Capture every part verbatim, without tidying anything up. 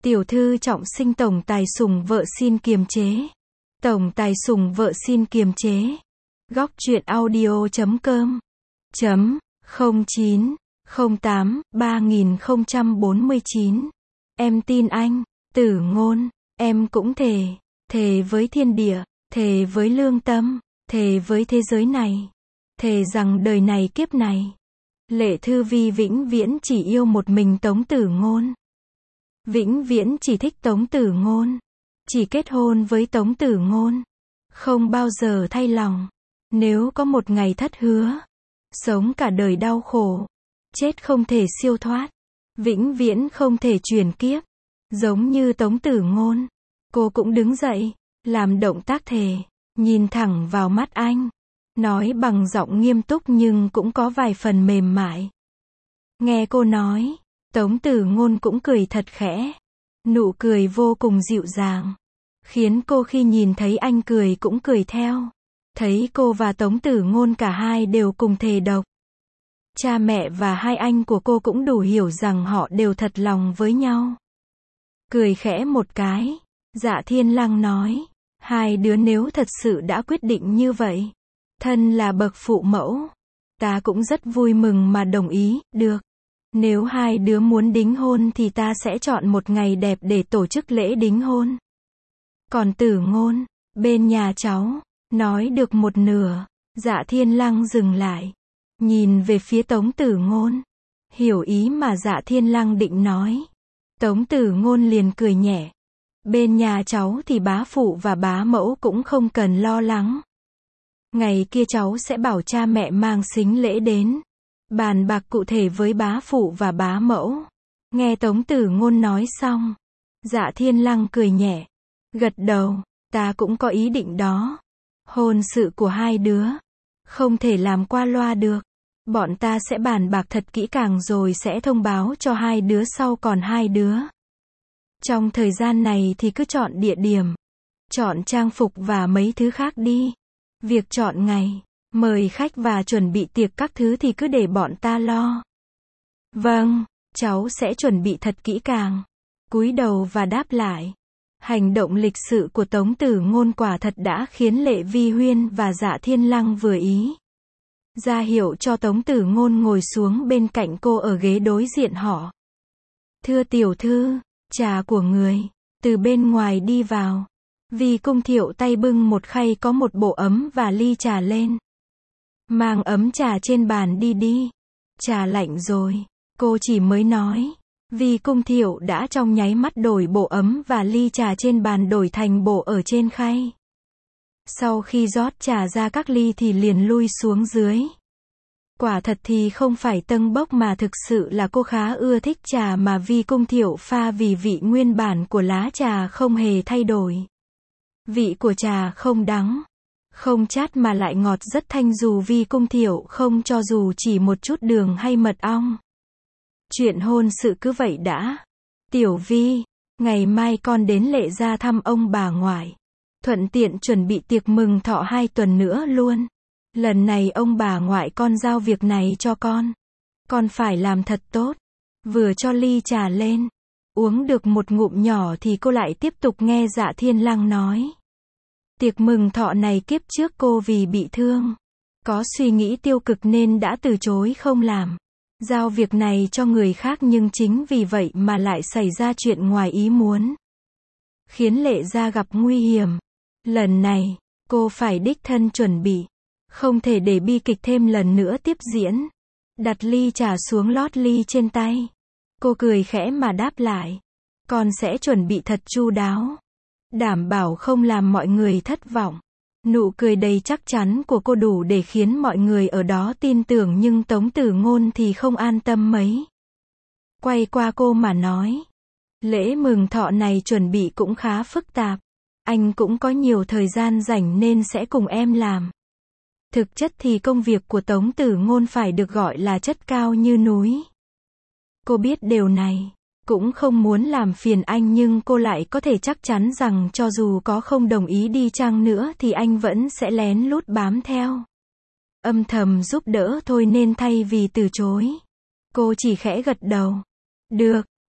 Tiểu thư trọng sinh tổng tài sủng vợ xin kiềm chế. Tổng tài sủng vợ xin kiềm chế. Góc truyện audio chấm com chấm không chín không tám ba nghìn không trăm bốn mươi chín. Em tin anh, Tử Ngôn, em cũng thề, thề với thiên địa, thề với lương tâm, thề với thế giới này, thề rằng đời này kiếp này, Lệ Thư Vi vĩnh viễn chỉ yêu một mình Tống Tử Ngôn. Vĩnh viễn chỉ thích Tống Tử Ngôn, chỉ kết hôn với Tống Tử Ngôn, không bao giờ thay lòng. Nếu có một ngày thất hứa, sống cả đời đau khổ, chết không thể siêu thoát, vĩnh viễn không thể chuyển kiếp. Giống như Tống Tử Ngôn, cô cũng đứng dậy, làm động tác thề, nhìn thẳng vào mắt anh, nói bằng giọng nghiêm túc nhưng cũng có vài phần mềm mại. Nghe cô nói, Tống Tử Ngôn cũng cười thật khẽ, nụ cười vô cùng dịu dàng, khiến cô khi nhìn thấy anh cười cũng cười theo. Thấy cô và Tống Tử Ngôn cả hai đều cùng thề độc. Cha mẹ và hai anh của cô cũng đủ hiểu rằng họ đều thật lòng với nhau. Cười khẽ một cái, Dạ Thiên Lăng nói, hai đứa nếu thật sự đã quyết định như vậy, thân là bậc phụ mẫu, ta cũng rất vui mừng mà đồng ý, được. Nếu hai đứa muốn đính hôn thì ta sẽ chọn một ngày đẹp để tổ chức lễ đính hôn. Còn Tử Ngôn, bên nhà cháu, nói được một nửa, Dạ Thiên Lăng dừng lại, nhìn về phía Tống Tử Ngôn, hiểu ý mà Dạ Thiên Lăng định nói. Tống Tử Ngôn liền cười nhẹ, bên nhà cháu thì bá phụ và bá mẫu cũng không cần lo lắng. Ngày kia cháu sẽ bảo cha mẹ mang sính lễ đến, bàn bạc cụ thể với bá phụ và bá mẫu. Nghe Tống Tử Ngôn nói xong, Dạ Thiên Lăng cười nhẹ, gật đầu, ta cũng có ý định đó. Hôn sự của hai đứa, không thể làm qua loa được. Bọn ta sẽ bàn bạc thật kỹ càng rồi sẽ thông báo cho hai đứa sau. Còn hai đứa, trong thời gian này thì cứ chọn địa điểm, chọn trang phục và mấy thứ khác đi. Việc chọn ngày, mời khách và chuẩn bị tiệc các thứ thì cứ để bọn ta lo. Vâng, cháu sẽ chuẩn bị thật kỹ càng. Cúi đầu và đáp lại. Hành động lịch sự của Tống Tử Ngôn quả thật đã khiến Lệ Vi Huyên và Dạ Thiên Lăng vừa ý. Ra hiệu cho Tống Tử Ngôn ngồi xuống bên cạnh cô ở ghế đối diện họ. Thưa tiểu thư, trà của người, từ bên ngoài đi vào. Vi Cung Thiệu tay bưng một khay có một bộ ấm và ly trà lên. Mang ấm trà trên bàn đi đi. Trà lạnh rồi, cô chỉ mới nói. Vi Cung Thiệu đã trong nháy mắt đổi bộ ấm và ly trà trên bàn đổi thành bộ ở trên khay. Sau khi rót trà ra các ly thì liền lui xuống dưới. Quả thật thì không phải tâng bốc mà thực sự là cô khá ưa thích trà mà Vi Cung Thiệu pha vì vị nguyên bản của lá trà không hề thay đổi. Vị của trà không đắng, không chát mà lại ngọt rất thanh dù Vi Cung Thiệu không cho dù chỉ một chút đường hay mật ong. Chuyện hôn sự cứ vậy đã. Tiểu Vi, ngày mai con đến Lệ gia thăm ông bà ngoại. Thuận tiện chuẩn bị tiệc mừng thọ hai tuần nữa luôn. Lần này ông bà ngoại con giao việc này cho con. Con phải làm thật tốt. Vừa cho ly trà lên, uống được một ngụm nhỏ thì cô lại tiếp tục nghe Dạ Thiên Lăng nói. Tiệc mừng thọ này kiếp trước cô vì bị thương, có suy nghĩ tiêu cực nên đã từ chối không làm. Giao việc này cho người khác nhưng chính vì vậy mà lại xảy ra chuyện ngoài ý muốn. Khiến Lệ gia gặp nguy hiểm. Lần này, cô phải đích thân chuẩn bị. Không thể để bi kịch thêm lần nữa tiếp diễn. Đặt ly trà xuống lót ly trên tay. Cô cười khẽ mà đáp lại. Con sẽ chuẩn bị thật chu đáo. Đảm bảo không làm mọi người thất vọng. Nụ cười đầy chắc chắn của cô đủ để khiến mọi người ở đó tin tưởng nhưng Tống Tử Ngôn thì không an tâm mấy. Quay qua cô mà nói. Lễ mừng thọ này chuẩn bị cũng khá phức tạp. Anh cũng có nhiều thời gian rảnh nên sẽ cùng em làm. Thực chất thì công việc của Tống Tử Ngôn phải được gọi là chất cao như núi. Cô biết điều này, cũng không muốn làm phiền anh nhưng cô lại có thể chắc chắn rằng cho dù có không đồng ý đi chăng nữa thì anh vẫn sẽ lén lút bám theo. Âm thầm giúp đỡ thôi nên thay vì từ chối, cô chỉ khẽ gật đầu. Được,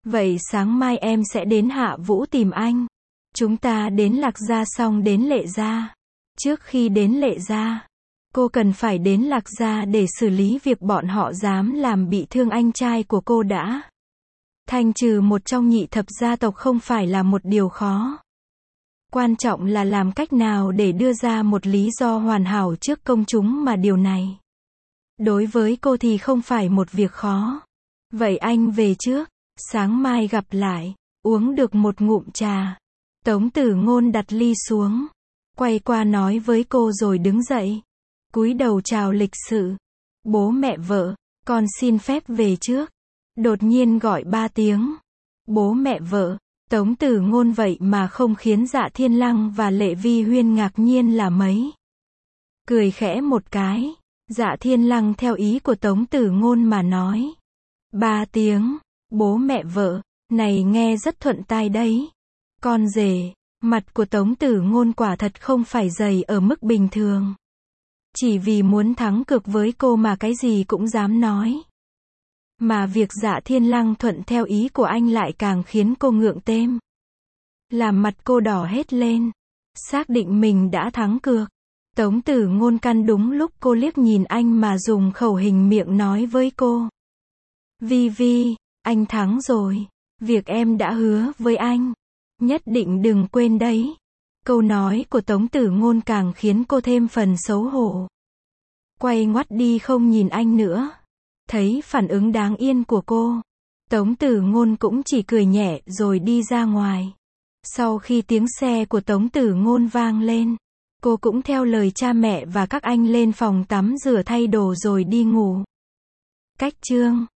Vậy sáng mai em sẽ đến Hạ Vũ tìm anh. Chúng ta đến Lạc Gia xong đến Lệ Gia. Trước khi đến Lệ Gia, cô cần phải đến Lạc Gia để xử lý việc bọn họ dám làm bị thương anh trai của cô đã. Thanh trừ một trong nhị thập gia tộc không phải là một điều khó. Quan trọng là làm cách nào để đưa ra một lý do hoàn hảo trước công chúng mà điều này, đối với cô thì không phải một việc khó. Vậy anh về trước, sáng mai gặp lại. Uống được một ngụm trà, Tống Tử Ngôn đặt ly xuống, quay qua nói với cô rồi đứng dậy, cúi đầu chào lịch sự. Bố mẹ vợ, con xin phép về trước. Đột nhiên gọi ba tiếng. Bố mẹ vợ, Tống Tử Ngôn vậy mà không khiến Dạ Thiên Lăng và Lệ Vi Huyên ngạc nhiên là mấy. Cười khẽ một cái, Dạ Thiên Lăng theo ý của Tống Tử Ngôn mà nói. Ba tiếng, bố mẹ vợ, này nghe rất thuận tai đấy. Con rể, mặt của Tống Tử Ngôn quả thật không phải dày ở mức bình thường. Chỉ vì muốn thắng cược với cô mà cái gì cũng dám nói. Mà việc Dạ Thiên Lăng thuận theo ý của anh lại càng khiến cô ngượng têm. Làm mặt cô đỏ hết lên. Xác định mình đã thắng cược. Tống Tử Ngôn căn đúng lúc cô liếc nhìn anh mà dùng khẩu hình miệng nói với cô. Vi Vi, anh thắng rồi. Việc em đã hứa với anh, nhất định đừng quên đấy. Câu nói của Tống Tử Ngôn càng khiến cô thêm phần xấu hổ. Quay ngoắt đi không nhìn anh nữa. Thấy phản ứng đáng yên của cô, Tống Tử Ngôn cũng chỉ cười nhẹ rồi đi ra ngoài. Sau khi tiếng xe của Tống Tử Ngôn vang lên, cô cũng theo lời cha mẹ và các anh lên phòng tắm rửa thay đồ rồi đi ngủ. Cách chương